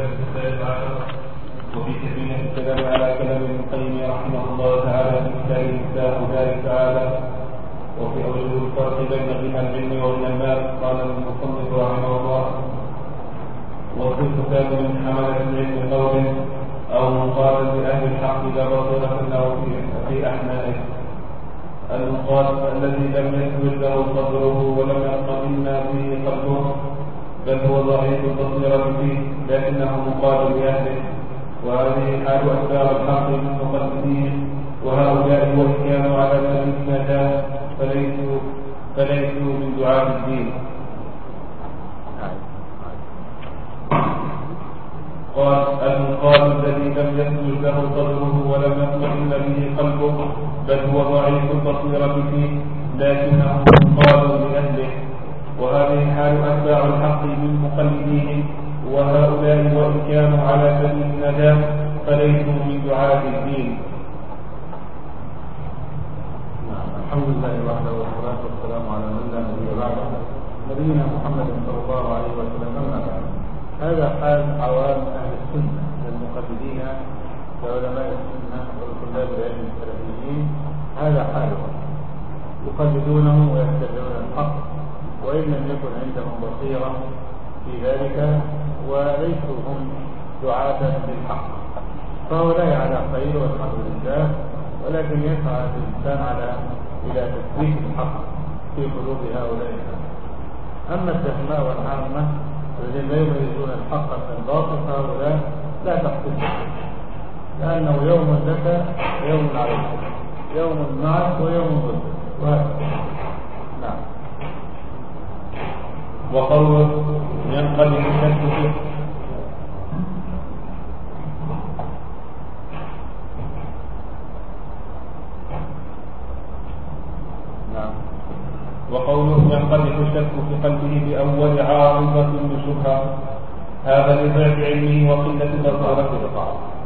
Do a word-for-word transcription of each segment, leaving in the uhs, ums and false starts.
الدرس الثالث عشر وفي سبيل الكلام على كلام ابن القيم رحمه الله تعالى في كتابه مفتاح دار السعادة وفي أوجه الفرق بين غنى العلم وغنى المال. قال المصنف رحمه الله: وفي الكتاب من حملة العلم قول أو مقال لأهل الحق لا بصيرة له في أحنائه. المقال الذي لم يثبت له قدره ولم يطمئن به قلبه بل هو ضعيف البصيرة فيه لكنه مقال لأهله، وهذه حال أتباع الحق من مقلدين، وهؤلاء وإن كانوا على سبيل النجاة فليسوا فليسوا من دعاة الدين. قال: المقال الذي لم يثبت له قدره ولم يطمئن به قلبه بل هو ضعيف البصيرة فيه لكنه مقال لأهله، وهذه حال أتباع الحق من مقلدين، وهؤلاء وإن كانوا على سبيل النجاة فليسوا من دعاة الدين. الحمد لله وحده والصلاة والسلام على من لا نبي بعده نبينا محمد صلى الله عليه وسلم. أما بعد، هذا حال عوام أهل السنة من المقلدين لعلماء السنة وطلاب العلم السلفيين. هذا حالهم، يقلدونه ويتبعون الحق وإن لم يكن عندهم بصيرة في ذلك وليسوا هم دعاة للحق، فهؤلاء على خير والحمد لله، ولكن يسعى الإنسان على إلى تثبيت الحق في قلوب هؤلاء. أما الدهماء والعامة الذين لا يميزون الحق من الباطل فهؤلاء لا تحسبهم، لأنه يوم لك يوم عليك، يوم معك ويوم ضدك، وهكذا. نعم. وقوله ينقلب الشك فيه نعم وقوله ينقلب الشك في قلبه بأول عارضة بشبهة، هذا لضعف علمه وقلة بصيرته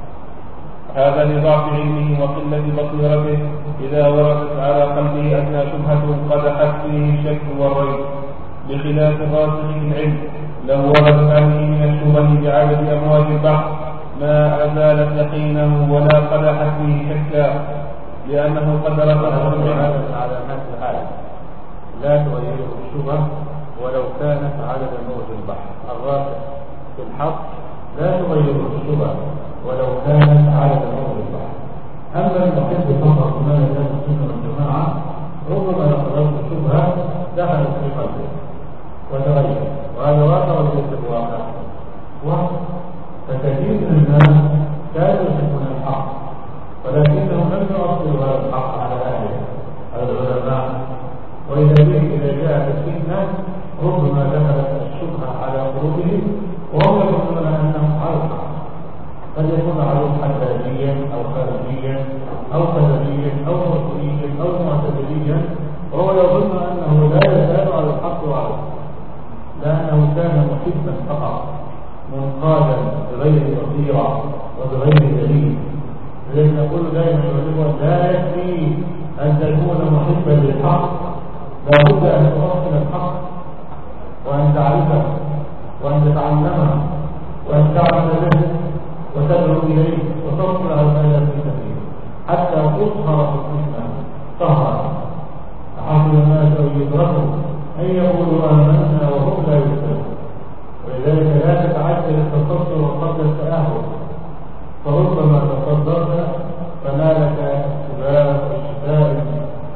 هذا لضعف علمه وقلة بصيرته إذا وردت على قلبه أدنى شبهة قدحت فيه الشك والريب، بخلاف الراسخ في العلم لو وردت عليه من الشبه بعدد أمواج البحر ما أزالت يقينه ولا قدحت فيه شكا، لأنه قد رفضه علامات العالم لا تغيره الشبه ولو كانت عدد موج البحر. الراسخ في الحق لا تغيره الشبه ولو كانت عدد موج البحر. أما المحب فقط ما لزال السنة والجماعة ربما يقرأه الشبهة دخلت في قلبه وتغير، وهذا واقع وليس بواقع. فكثير من الناس كانوا يحبون الحق ولكنهم لم يؤصلوا هذا الحق على أهله على العلماء، وإذا به إذا جاءت الفتنة ربما دخلت الشبهة على قلوبهم وهم يظنون أنهم على الحق، قد يكون علوم حداديا أو خارجيا أو خلفيا أو مرسليا أو معتدليا، وهو يظن أنه لا يزال على الحق وعلى لأنه كان محبا فقط منقادا بغير بصيرة وبغير دليل. لذلك نقول دائما يقول لا يكفي أن تكون محبا للحق، لا بد أن تؤصل الحق وأن تعرفه وأن تتعلمه وأن تعمل به وتدعو إليه وتصل على الآيات في سبيله حتى تظهر في الفتنة ظهرا. أحد الناس أن يدركوا أن يقولوا آمنا وهم لا يفتنون، ولذلك لا تتعجل التصدر قبل التأهل، فربما تصدرت فنالك السباب والشتائم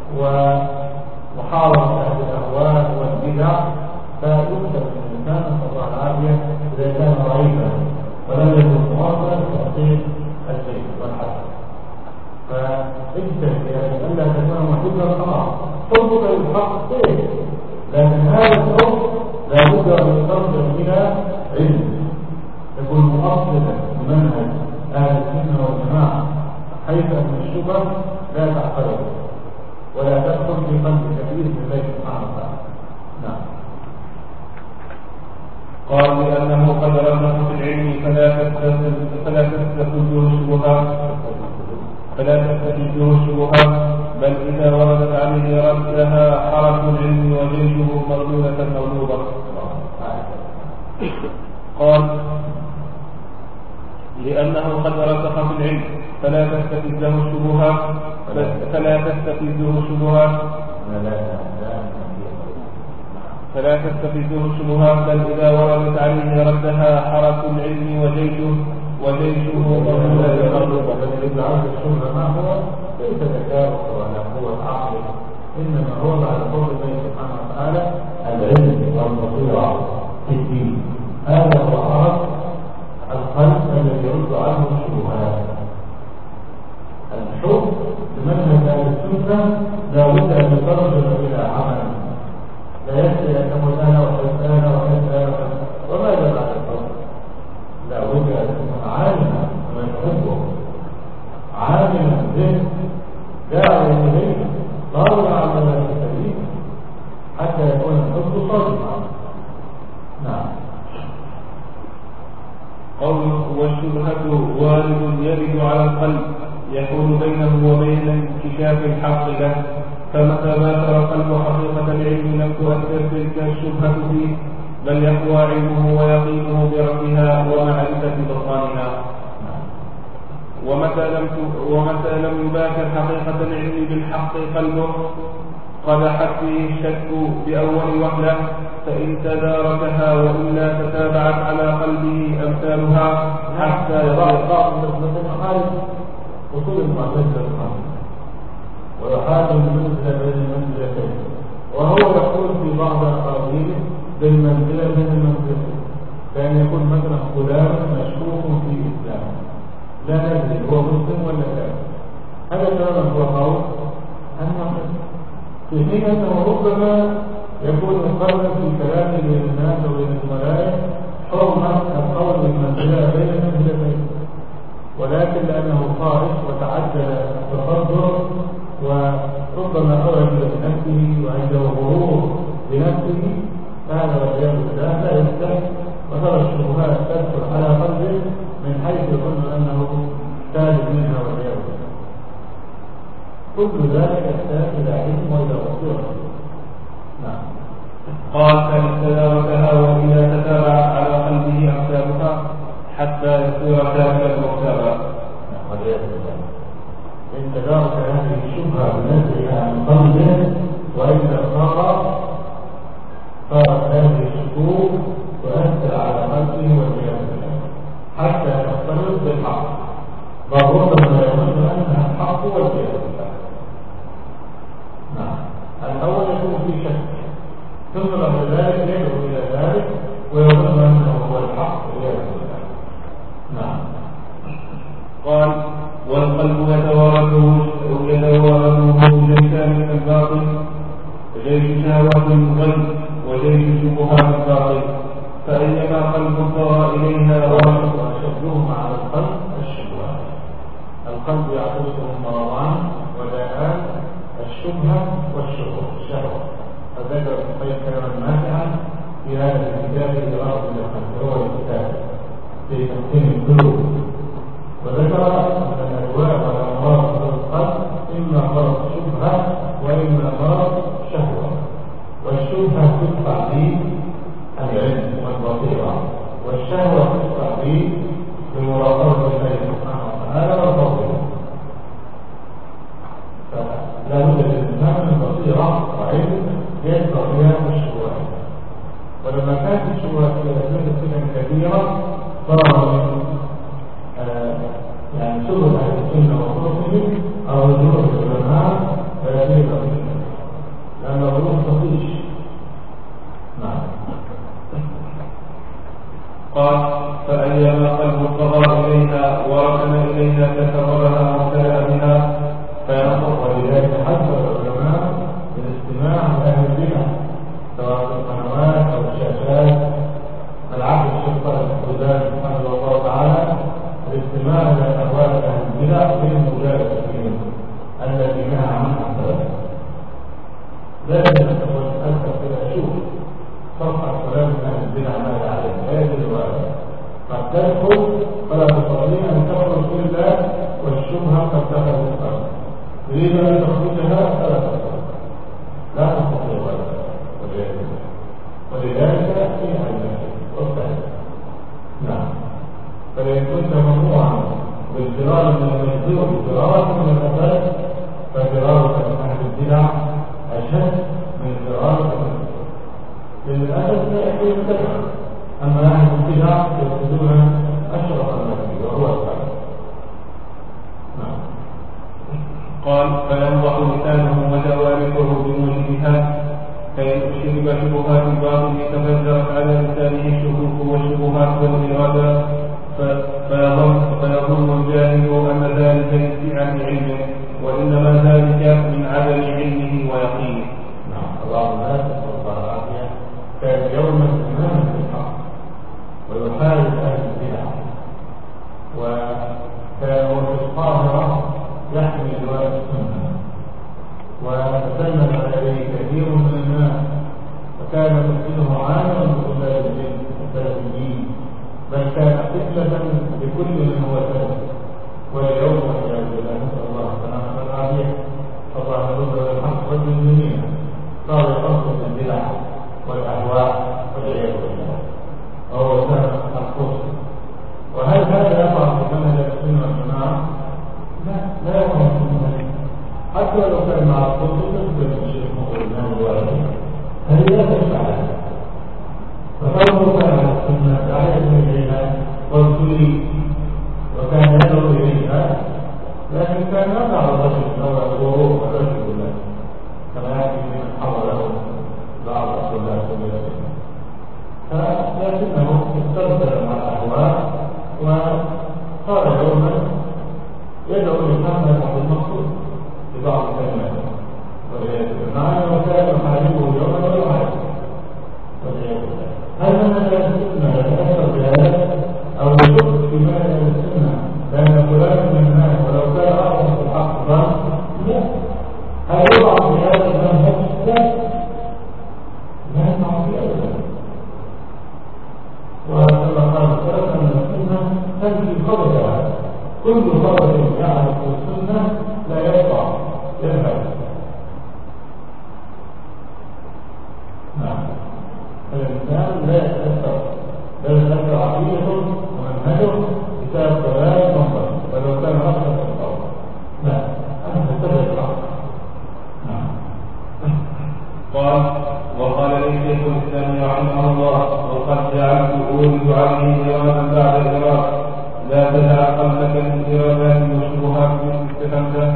ومحاولة أهل الأهواء والبدع، فيكتب الإنسان نسأل الله العافية إذا كان ضعيفا ولم يكن مواصلا لتحقيق الشيء والحق. فاجتهد يعني ألا تكون محبا فقط، حبك للحق خير، لكن هذا الحب لا بد أن يترجم إلى علم يكون مؤصلا لمنهج أهل السنة والجماعة، حيث أن الشبهة لا تعترض ولا تدخل في قلب كثير من الله سبحانه وتعالى. نعم. قال لأنه قد رسخ في العلم فلا تستفزه الشبهات فلا تستفزه الشبهات بل إذا وردت عليه ردها حرس العلم وجيشه مردودة مغلوبة. قال لأنه قد رسخ في العلم فلا تستفزه الشبهات فلا تستفزه الشبهات فلا تستفزه الشبهات بل إذا وردت عليه ردها حرس العلم وجيشه وجيشه مهمة مغلوبة. الذي عرض الشبهة ما هو ليس تكارك ولا قوة عقل، إنما هو بعد فضل الله سبحانه وتعالى العلم والبصيرة في الدين. هذا هو عرض القلب الذي يرد عنه الشبهات. الحب بمنهج اهل السنه لا بد ان يترجم الى عمل، لا يكفي ان نقول انا وحب انا وحب انا وحب وماذا بعد الحب؟ لا بد ان يكون عالما من يحبه، عالما به داعيا اليه طالع على السبيل حتى يكون الحب صادقا. نعم. قوله والشبهة وارد يرد على القلب يكون بينه وبين انكشاف الحق له، فمتى ما ترى القلب حقيقة العلم لم تؤثر تلك الشبهة فيه بل يقوى علمه ويقينه بربها ومعرفة بطلانها. ومتى لم ومتى لم يباشر حقيقة العلم بالحق قلبه قدحت فيه الشك بأول وهلة، فإن تداركها وإلا تتابعت على قلبه أمثالها حتى يضاعف مثل حال وصول المعتزلة الخامسة ويحاج المنزلة بين المنزلتين، وهو يقول في بعض الأقاويل بالمنزلة بين المنزلتين، كان يكون مثلا فلان مشكوك في إسلامه لا ندري هو مسلم ولا كافر، هذا كلام هو قول المعتزلة، في حين أنه ربما يكون مقرر في كلامه بين الناس وبين الملائكة حرمة القول بالمنزلة بين المنزلتين، ولكن لأنه خارج وتعدل التصدر وربما أعجب بنفسه وعنده غرور بنفسه هذا والعياذ بالله لا يفتح وترى الشبهات تدخل على قلبه من حيث يظن أنه سالم منها والعياذ بالله. كل ذلك يحتاج إلى علم وإلى بصيرة. نعم. قال فإن تداركها وإذا تتابعت على قلبه أمثالها حتى يصير كاملا مكتبا. والعياذ بالله. إن تدارك هذه الشبهة بنزلها عن قلبه وإذا صار صارت هذه الشكوك تؤثر على قلبه والعياذ بالله حتى تختلط بالحق، بل ربما يظن أنها الحق والعياذ بالله. نعم. الأول يكون في شك ثم بعد ذلك يدعو إلى ذلك ويظن أنه هو الحق والعياذ بالله. نعم. قال والقلب يتوارثه يتوارثه جيشان من الباطل، جيش شهوات الغيب وجيش شبهات الباطل، فأيما قلب طغى إليها وأشدهما على القلب الشبهات. القلب يعتبره مرضان وداءان، الشبهة والشهوة، فذكر الطيب كلاما ماتعا في هذا الكتاب لرغب القلب هو الكتاب في تقسيم القلوب، وذكر أن الأدواء والأمراض في القلب إما مرض شبهة وإما مرض شهوة، والشبهة تدفع به العلم والبصيرة، والشهوة تدفع به بمراقبة الله سبحانه وتعالى وفضله. فلا بد للإنسان من بصيرة وعلم يدفع بها الشبهات، ولما كانت الشبهات في أسباب فتن كبيرة صار من يعني سبل أهل السنة وطرقهم أو رجوع العلماء فيزيد بهم لأن الروح تطيش. نعم. قال فأيما قلب طغى إليها وركن إليها تكررها وابتلأ بها فينطق، ولذلك حذر العلماء بالاستماع لأهل البدع سواء في القنوات أو الشاشات. العبد الشيخ صالح الفوزان رحمه الله تعالى الاستماع إلى أقوال أهل البدع بالمجالسة فيهم التي نهى عنها السلف. لازم أذكر كده أشوف صفحة كلام أهل البدع ماذا عليه هذه الرواية قد تدخل فلا تستطيع أن تخرج إلا والشبهة قد دخلت القلب، تريد أن تخرجها فلا تستطيع لا تستطيع ولذلك فيها المسجد والسهل. نعم. فإن كنت ممنوعا بالفرار من المجذوب فرارك من الأسد ففرارك من أهل البدع أشد من فرارك من الأسد، لأن الأسد لا يكون كذا، أما أهل البدع يقصدون أشرف المسجد وهو السبب. نعم. قال فينضح لسانه وجوارحه بموجبها، فإن شرب شبهات الباطل تفجرت على لسانه الشكوك والشبهات والإرادة، فيظن فيظن الجاهل أن ذلك من سعة علمه، وإنما ذلك من عدم علمه ويقينه. نعم. اللهم لا تسأل العافية. كان يوما إماما في الحق ويحارب أهل البدع، وكان هو في القاهرة يحمي لواء السنة، وتسلم عليه كثير من الناس، وكان مسجده عاما بطلاب العلم السلفيين، بل كان قبلة لكل من هو سلف. واليوم والعياذ بالله نسأل الله السلامة والعافية، الله يرد الحق والمسلمين صار يقصد البدع والأهواء والعياذ بالله، وهو سلف القصد. وهل هذا يقع في منهج السنة والجماعة؟ لا، لا يقع في المنهج، حتى لو كان مع القصد تثبت الشيخ مقرنان الوالد هذه لا تشفع لها. فقوله كان على السنة داعية إليها والسوري وكان يدعو إليها، لكن كان يقع الرجل نوع الغرور والرجل بالله كما يأتي من حضر له بعض الطلاب السنة، فلكنه استرسل مع الأهواء وصار يوما يدعو للحمد عبد المقصود ببعض الكلمات، مع أنه كان يحاربه يوما ويحاربه والعياذ بالله. هل منهج السنة يتأثر بهذا أو يشك في منهج السنة لأن فلان من الناس ولو كان أعظم في الحق ظن؟ لا. هل يقع في هذا المنهج؟ لا، لا يقع في أبدا. وكما قال السلف أن السنة تنفي خبرها، كل خبر يعرف السنة لا يقع يذهب. نعم. الإنسان لا يتأثر، لا يتأثر عقيدته ومنهجه بسبب كلام منظر ولو كان رأسا في الأرض. لا، أنا أتبع الحق. نعم. قال وقال لي شيخ الإسلام رحمه الله وقد جعلت أولد عليه إرادا بعد إراد، لا تدع قلبك من إرادات وشبهات مثل خمسة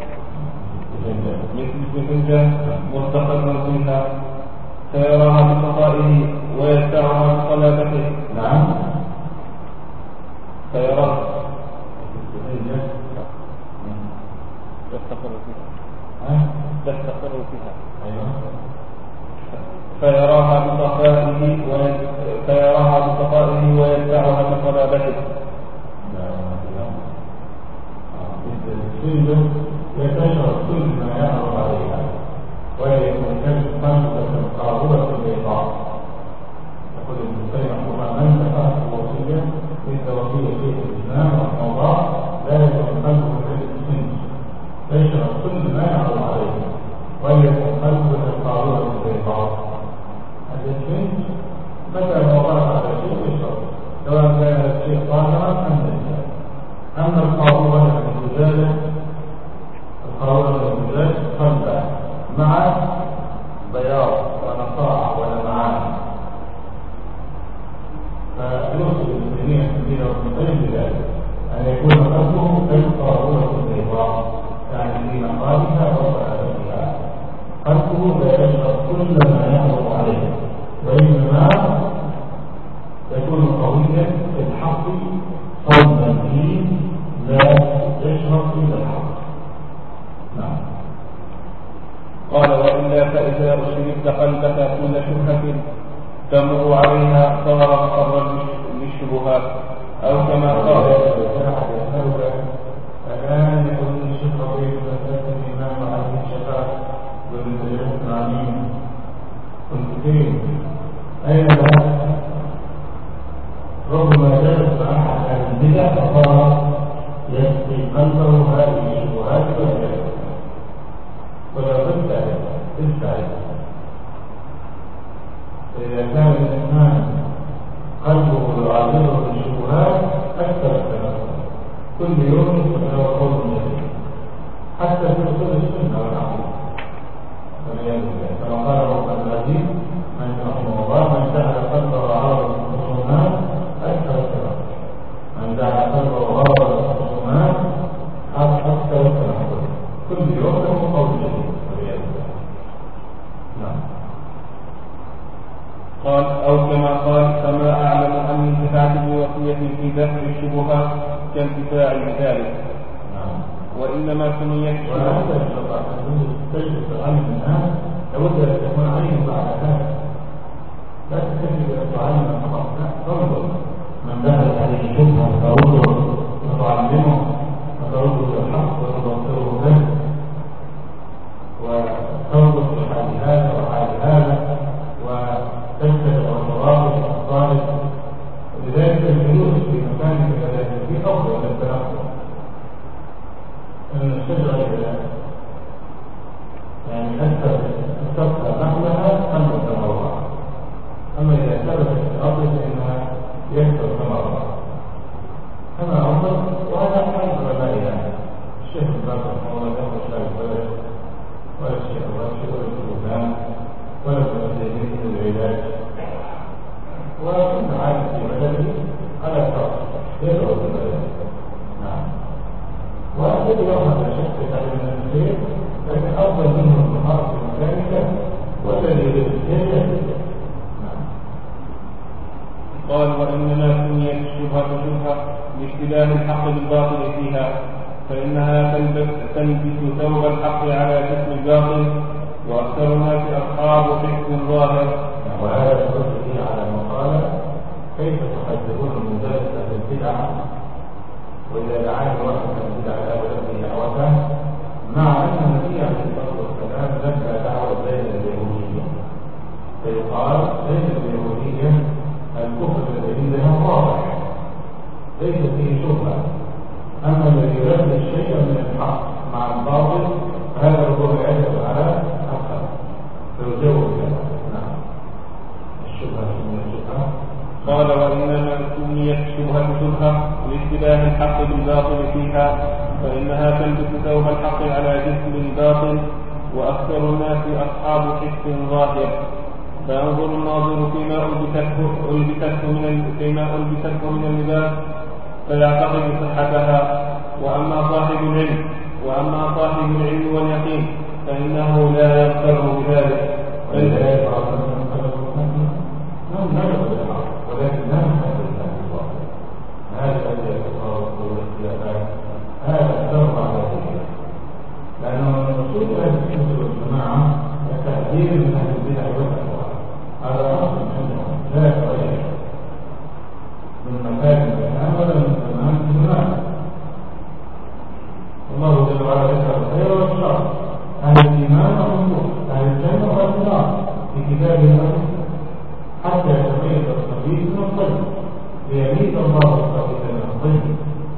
مثل فنجة مستقرا فيها فيراها بخطائه ويدفعها بصلابته. نعم. فيراها تستقر فيها تستقر فيها فيراها بصفائه فيراها بصفائه ويدفعها بصلابته. السنة يتشرب كل ما يعرض عليها ويتمكن خمسة قارورة البيضاء. يقول ابن القيم رحمه الله من تفاح الوصية مثل وصية شيخ الإسلام رحمه الله لا يتمكن من السنة، يشرب كل ما يعرض عليها ويتمكن خمسة قارورة البيضاء. هذا الشيء متى ما وقعت على شيء يشرب، سواء كان الشيء طاهرا أم نجسا. أما القارورة الزجاجة القارورة الزجاج خمسة مع بياض ونقاع ولمعان، فيوصل المسلمين كثيرا من غير ذلك أن يكون قلبه كالقارورة البيضاء، يعني في مقالها وصلابتها. قلبه لا يشرب كل ما يعرض عليه، وإنما يكون قويا في الحق صلبا فيه لا يشرب إلا الحق. نعم. قال وإلا فإذا أشربت قلبك كل شبهة تمر عليها صار مقرا للشبهات، أو كما قال الآن يقول الشيخ ربيع مسألة الإمام عليه الشفاعة والمسلمين العامين كنت فين؟ أين ذهبت؟ ربما جلس مع أحد البدع فصار يسقي قلبه هذه الشبهات والعياذ، ولا بد تستعد. فإذا كان الإنسان قلبه يعرضه للشبهات أكثر كل يوم له قول جديد حتى في أصول السنة والعقيدة والعياذ بالله كما قال ابن العزيز من رحمه الله من جعل قلبه عارض الخصومات أكثر الكلام من جعل قلبه عارض الخصومات أكثر الكلام كل يوم له قول جديد والعياذ بالله. نعم. قال أو كما قال فما أعلم أن انتفعت بوصية في دفع الشبهات كانتفاع بذلك. نعم. وإنما سميت وهذا الشرع أن تجلس تعلم الناس لابد أن تكون عين بعد هذا لا تكتب أن تعلم فقط لا تنظر من دخلت عليه شبهة ترده وتعلمه وترده إلى الحق وتبصره به وتنظر في حال هذا وحال هذا وتجتمع وتراقب الطالب ولذلك الجلوس في مكان كذلك في أفضل من التنقل أن الشجرة يعني أكثر تبقى نحلها خمس مرات أما إذا ثبتت في الأرض فإنها يكثر ثمرها كما أفضل. وهذا حال علمائنا الشيخ الباقر رحمه الله يخرج لا البلد ولا الشيخ الراشد ولا الكلام ولا المسلمين في العلاج وكل عالم في بلده على فرق يدعو في بلده. نعم. وأكيد يوم لا شك تعلم الخير لكن أفضل منه المحارة في مكانك والذي يجب. قال وإنما سميت الشبهة شبهة لاشتباه الحق بالباطل فيها فإنها تلبس ثوب الحق على جسم الباطل وأكثر الناس أصحاب حكم ظاهر. وهذا يرد فيه على مقالة كيف تحذرون المدرس بالبدعة وإذا دعاه واحد من البدعة ولم دعوته مع أن النبي عليه الصلاة والسلام لبى دعوة زي اليهودية فيقال زي اليهودية الكفر الذي لها واضح ليس فيه شبهة. أما الذي يرد الشيء من الحق مع الباطل فهذا هو يعتمد على حقه فيجاوب له. نعم. الشبهة سميت شبهة. قال وإنما سميت الشبهة شبهة لاشتباه الحق بالباطل فيها فإنها تلبس ثوب الحق على جسم الباطل وأكثر الناس أصحاب حس ظاهر فينظر الناظر فيما ألبسته ألبسته من فيما ألبسته من اللباس فيعتقد صحتها. وأما صاحب العلم وأما صاحب العلم واليقين فإنه لا يغتر بذلك بل لا يفعل ولكن لا نحدث عن الواقع. هذا الذي يتطابق والاختلافات هذا ترفع على ذلك لأنه من أصول أهل السنة والجماعة التحذير من أهل البدع والأهواء هذا أصل عندهم لا يتغير من مكان لمكان ولا من زمان لزمان. الله جل وعلا ذكر الخير والشر أهل الإيمان والنور أهل الجنة والنار في كتابه العزيز حتى يتميز الخبيث من الطيب ليميز الله الخبيث من الطيب.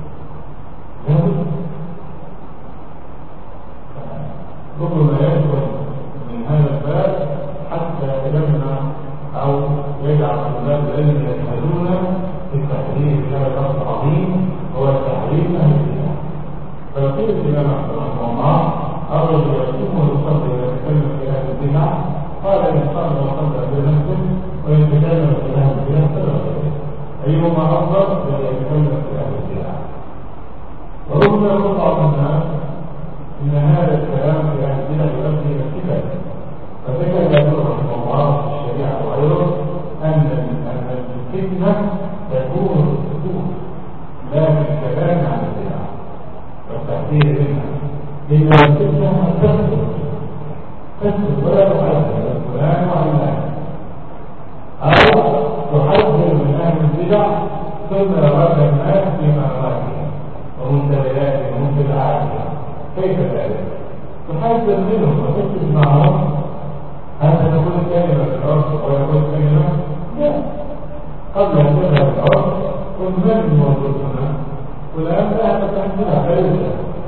ربما يدخل من هذا الباب حتى يمنع أو يجعل طلاب العلم يجهلون في التحريف هذا الأمر العظيم هو التحريف أهل البدع. فقيل الإمام أحمد رحمه الله الرجل يصوم ويصلي ويتكلم في أهل البدع قال إن صلى وصلى بنفسه ويتكلم في أهل البدع فلا خير أيهما أفضل الذي يتكلم في أهل البدع. وربما يقول بعض الناس إن هذا الكلام في أهل البدع يؤدي إلى الفتن فذكر يقول رحمه الله في الشريعة وغيره أن الفتنة تكون في السكوت لا في الكلام عن البدع والتحذير منها لأن الفتنة تكثر تكثر ولا تحذر فلان وعلان أو تحذر من أهل البدع ثم يراد الناس في مأواتهم ومنتبهاتهم ومنتبعاتهم كيف ذلك؟ تحذر منهم وتكتب معهم هل تقول الكلمة في العرف ويقول الكلمة؟ لا. قبل أن تذهب العرف قل من الموجود هنا؟ والآن لا تتحدثها فيوجد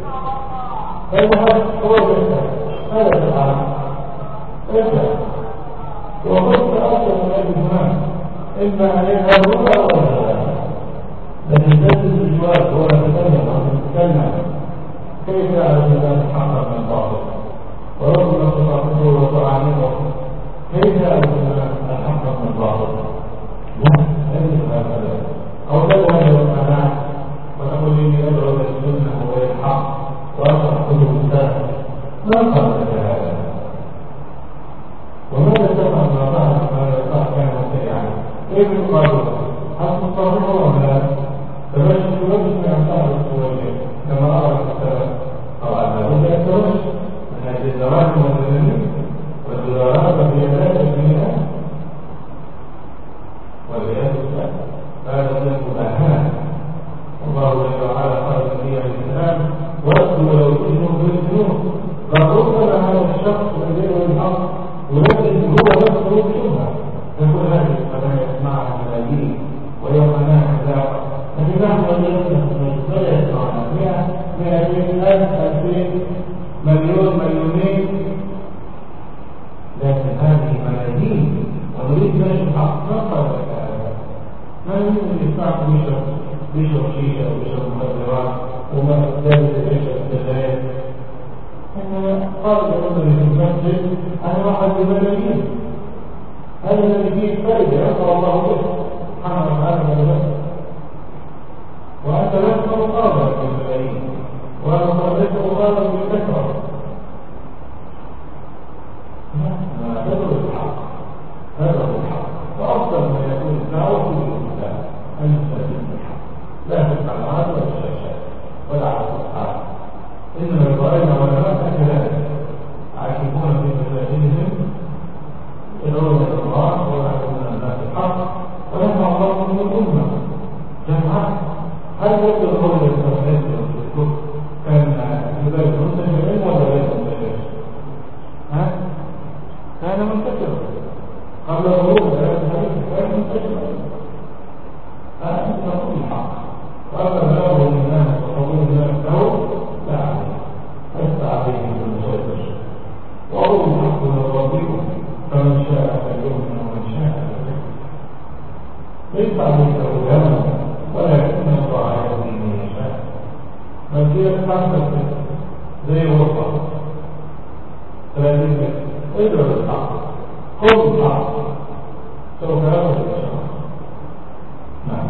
فيوجد هو يسأل هذا تفعل ارجع وقلت أصلا من أجل هناك إما أن يذهبون أو يذهبون لكن تجد الجواب هو يتكلم عن كالناس كيف يعرف الناس حقا من الباطل وربما تطاقته وتعانقه كيف يعرف الناس الحق من الباطل؟ لا ليس هكذا أو تذهب إلى الأعلام وتقول إني أدعو إلى السنة وإلى الحق وأشرح كتب السلف ما قال لك هذا؟ وماذا تفعل ما فعل ما يقع كان سريعا؟ كيف يقابله؟ هل تصرفه أم لا؟ تمشي الوجه من أمثال الوجه كما أرى السلف طبعا لا بد أن تمشي من أجل الزواج والتدريب والدولارات والريالات والجنيهات والعياذ بالله هذا ذنب أهان الله جل وعلا قال النبي عليه السلام وأسلوا لو تجنوا بالجنوب فربما هذا الشخص الذي يدعو الحق ولكن هو نفسه شبهه يقول هذه فلن يسمعها ملايين ويومنا حذاقه لكن نحن وجدنا لا يسمعنا مئة مئتين ألف ألفين مليون مليونين لكن هذه ملايين ونريد نشر الحق ما قال لك هذا ما يمكن ان يسمعكم يشرب يشرب شيشه ويشرب مخدرات وما ذلك يشرب سجاير انا قال لهم في المسجد انا واحد بملايين هذا الذي فيه فائده يغفر الله به سبحانه وتعالى ولا وانت لست مقابلا بالملايين وانا لست مقابلا بالكثره هذا هو الحق هذا هو الحق وأفضل ما يكون الدعوة في الإسلام أن تستجيب الحق لا في القنوات ولا الشاشات ولا على الأصحاب إنما رأينا علماء كذلك عاكفون في مساجدهم يدعون إلى الله ويعلمون الناس الحق ولما الله من الأمة جمعاء هل يبدو القول للتوحيد والكفر كان يبالغ منتشرين ولا غير منتشرين؟ ها؟ كان منتشرا قبل ظهور هذا الحديث كان منتشرا أنت تقول الحق وأما بلغه الناس وقبول الناس له لا عليه ليس عليه بالمسيطر وهو الحق من ربكم فمن شاء فليؤمن ومن شاء فليكفر ليس عليك هدانا ولكن الله يهدي من يشاء مسيرة خمسة زي وسط ثلاثين ادعو الحق قل الحق سوف يرد ان شاء الله. نعم.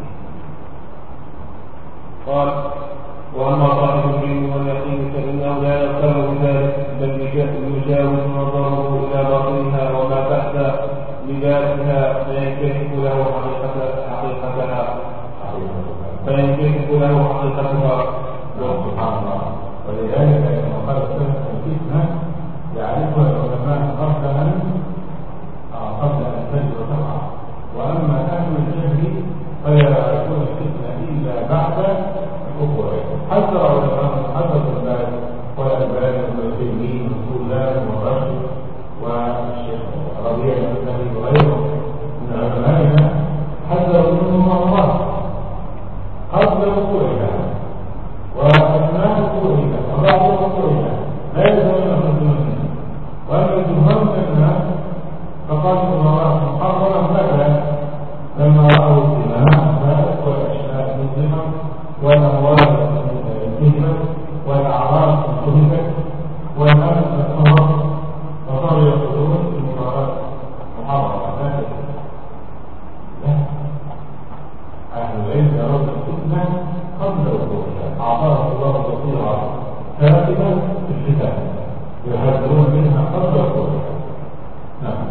قال واما صاحب العلم واليقين فانه لا يغتر بذلك بل يجاوز نظره الى باطنها وما تحت لباسها فينكشف له حقيقتها حقيقتها فينكشف له حقيقتها. سبحان الله. ولذلك كما قال السلف الفتنه يعرفها العلماء قبل أن قبل أن تجد تقع وأما أهل الجهل فلا يعرفون الفتنة إلا بعد وقوعها حتى علماء حتى الباب والألباني والعثيمين والسلام والرشد والشيخ ربيع المسلمي وغيرهم من علمائنا حذروا منه الله قبل وقوعها وأثناء وقوعها وبعد وقوعها لا يزالون خصوصا وأما الجمهور من الناس فقالوا الله محرما ماذا لما رأوا الدماء والأشياء مظلمة والأموال مظلمة والأعراض انتهكت والناس تتمرض وصاروا يقولون في المباراة محرمة لا أهل العلم يرون الفتنة قبل وقوعها أعطاها الله بصيرة كاتبة في الكتاب يحذرون منها قبل وقوعها. نعم.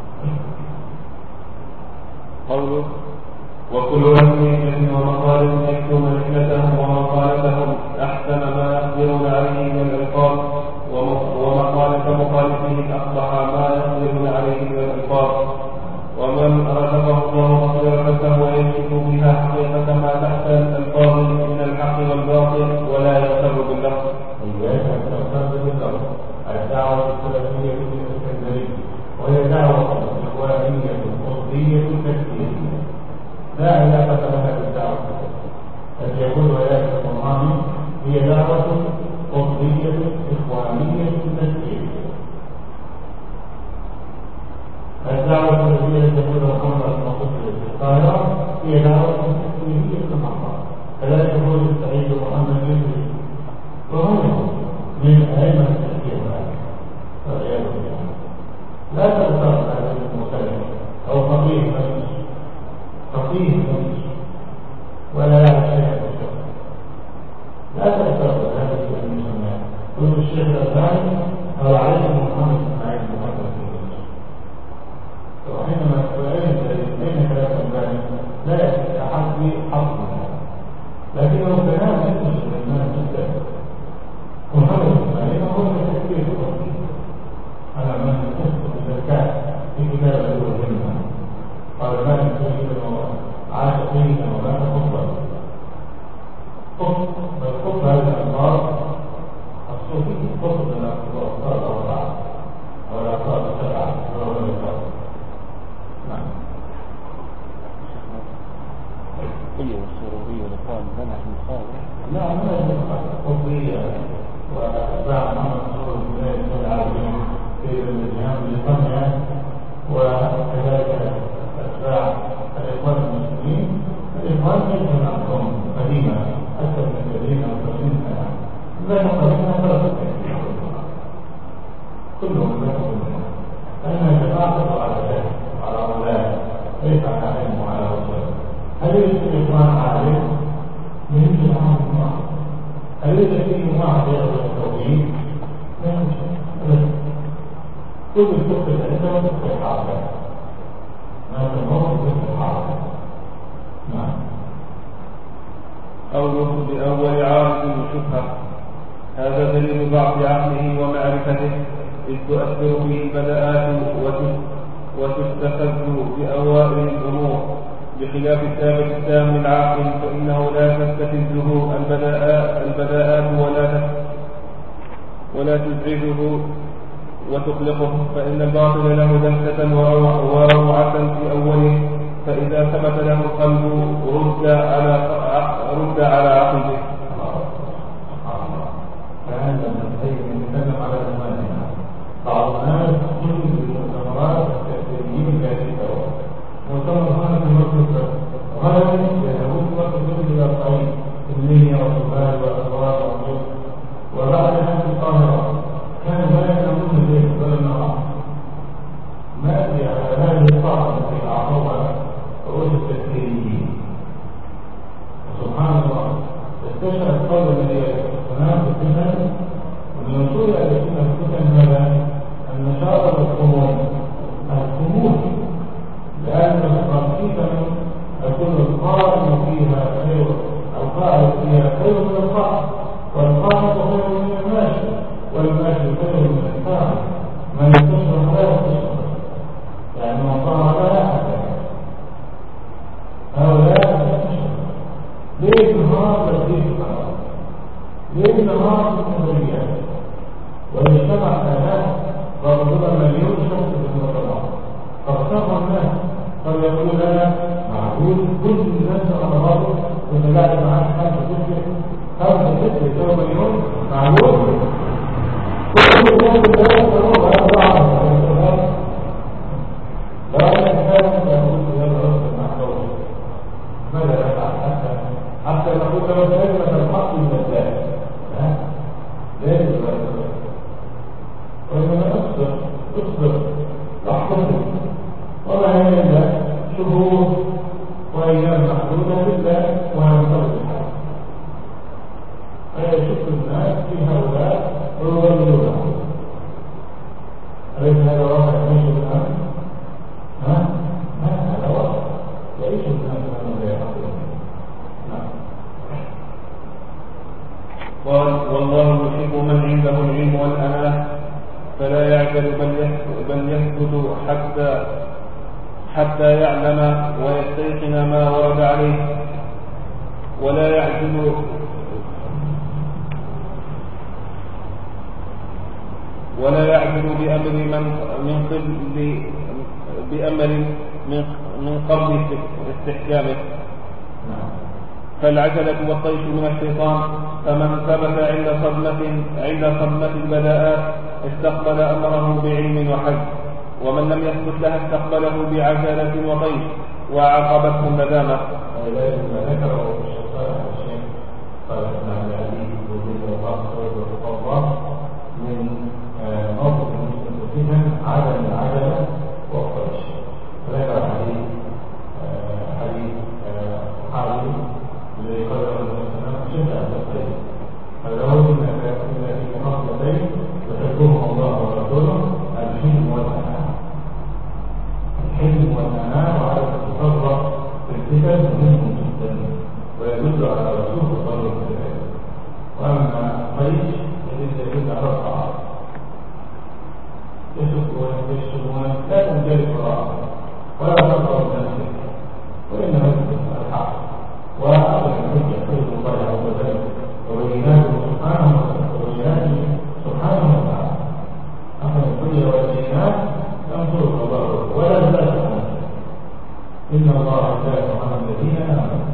قوله وكل أهل ومقال يكتم رحلتهم ومقالتهم أحسن ما يقدرون عليه من الألفاظ ومقالة مخالفه أصبح ما يقدرون عليه من الألفاظ ومن رزقه الله بصيرة فهو يكشف بها حقيقة ما تحت الألفاظ من الحق والباطل ولا يغتر باللفظ. إياك أن تغتر باللفظ. الدعوة السلفية في الإسكندرية وهي دعوة إخوانية قطبية تكفيرية لا علاقة لها بالدعوة التي يقول ولاية القرآن هي دعوة قطبية إخوانية تكفيرية. الدعوة التي يقول محمد المصري في القاهرة هي دعوة تكفيرية محضة كذلك يقول السعيد محمد في لو كلام ينتشر الناس جدا وهذا الإسماعيل هو التكبير الرسول على ما يخص الزكاة في كتاب الوزنة قال ما يمكن عاش فيه وما تفضل خط هذه الألفاظ الصوفي خط من الألفاظ الأربعة أو الألفاظ السبعة أو الألفاظ. نعم. الصوفية والسرورية والإقرام منهج مخالف. لا منهج مخالف. الصوفية وأتباع محمد صلى الله عليه وسلم في الجهاد الإسلامي وكذلك أتباع الإخوان المسلمين. الإخوان ليس معهم قديمة أكثر من ثلاثين أو خمسين سنة. لا نقارنها ثلاثة أيام كلهم لهم لأن جماعة على ذلك على أولاد ليس على علم وعلى وصول. هل يوجد الإخوان عالم؟ يوجد معهم واحد. هل يوجد فيه واحد يأخذ التوحيد؟ لا يوجد. كل الفقه العلم والفقه الحاضر. هذا الموضوع الفقه الحاضر. نعم. قوله بأول عارض شبهة هذا دليل ضعف عقله ومعرفته إذ تؤثر فيه البداءات وتستفز بأوائل الأمور بخلاف الثابت التام العاقل فإنه لا تستفزه البداءات ولا ولا تزعجه وتقلقه فإن الباطل له دهشة وروعة في أوله فإذا ثبت له القلب رد على رد على عقله. كان لما نتكلم على زماننا بعض الناس يجد المؤتمرات التأثيريين كاتبة مؤتمر هنا في مصر غالبا يهود وقت يجد إلى الصعيد المنيا والسودان والأسوار والمصر وبعد هذه القاهرة كان لا ينامون الليل ولا النهار. ما أدري على هذه الطاقة التي أعطوها رؤوس التأثيريين. سبحان الله استشعر القول الذي هناك في الفتن ومن وصول إلى الفتن هذا النشاط والخمول الخمول لأن الخمسين يكون القائم فيها خير القائم فيها خير من القائم والقائم خير من الماشي والماشي خير من القائم من يستشعر لا يستشعر يعني من ظهر لا يحدث هؤلاء يستشعر ليل نهار لطيف الحرام ليل نهار النظريات واجتمع آلاف ضربنا مليون شخص في المطلع فاختار الناس فليقول لنا معقول كل الناس على بعض وتلاقي معاه خمسة ستة خمسة ستة يساوي مليون معقول كل الناس اللي يقولوا على بعض لا يحتاج يقول يا رب المحتوى ماذا يفعل حتى حتى نقول له كلمة الحق من الذات لا يجب وإنما أصبر أصبر واحتفل وما هي إلا شهور وأيام محدودة لله وينطلق الحال فيشك الناس في هؤلاء ويولونهم أليس هذا واقع يعيش الآن؟ ها؟ ما هذا واقع يعيش الناس من لا يعقلون. نعم. قال والله يحب من عنده العلم والأناة فلا يعجل بل يثبت حتى حتى يعلم ويستيقن ما ورد عليه ولا يعجل ولا يعجل بأمر من من قبل بأمر من من قبل استحكامه فالعجلة والطيش من الشيطان فمن ثبت عند صدمة عند صدمة البداءات استقبل أمره بعلم وحج ومن لم يثبت لها استقبله بعجلة وطيش وعاقبته الندامة. ولذلك ما ذكره الشيطان الشيخ قال ابن عبد العزيز وزيد الله من موقف المسلمين عدم العجلة والطيش وذكر حديث حديث صحابي الذي قال له السلام شد عند الطيب فلو انك في خصلتين يحبهم الله ورسوله الحلم والأناة الحلم والأناة وعلى التصرف في الفتن مهم جدا وأما قيس يجب يجب على الطعام يسكون يسكون لا تنجلب رأسك ولا تقرب نفسك وإنما الحق وأقل الحجة حجة الله عز وجل وبيناته سبحانه وبيناته سبحانه وتعالى أخذ الحجة والبينات ينصرك الله ولا تدافع عن نفسك إن الله يدافع عن الذين آمنوا.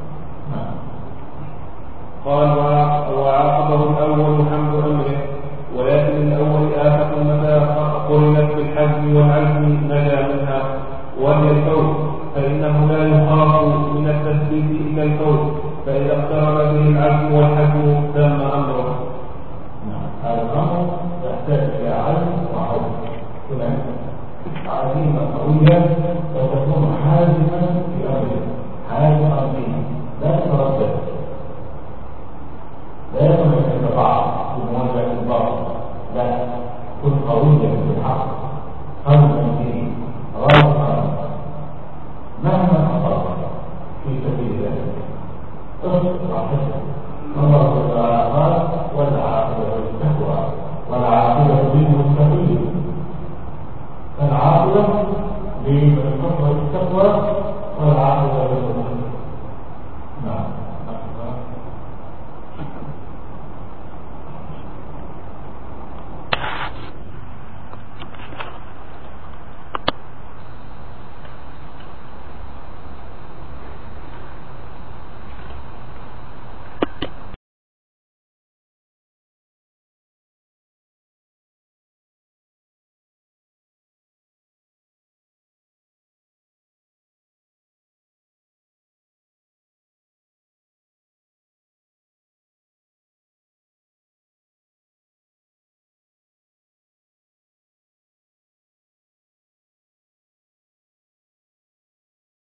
قال وعاقبه الأول حمد أمره ولكن الأول آفة متى قرنت بالحزم والعزم نجا منها وهي الفوت فإنه لا يخاف من التثبيت إلا الفوت فإذا اقترب به العزم والحزم تم أمره. هذا الأمر يحتاج إلى عزم وحوف إلى عزيمة قوية وتكون حازما في أمره حازما فيه لا تتردد لا يكون عندك ضعف في مواجهة الباطل لا كن قويا في الحق قلبا فيه راسخا مهما حصل في سبيل ذلك اصبر وحسن الله تعالى قال والعاقبة للتقوى والعاقبة للمتقين فالعاقبة للتقوى والعاقبة للمتقين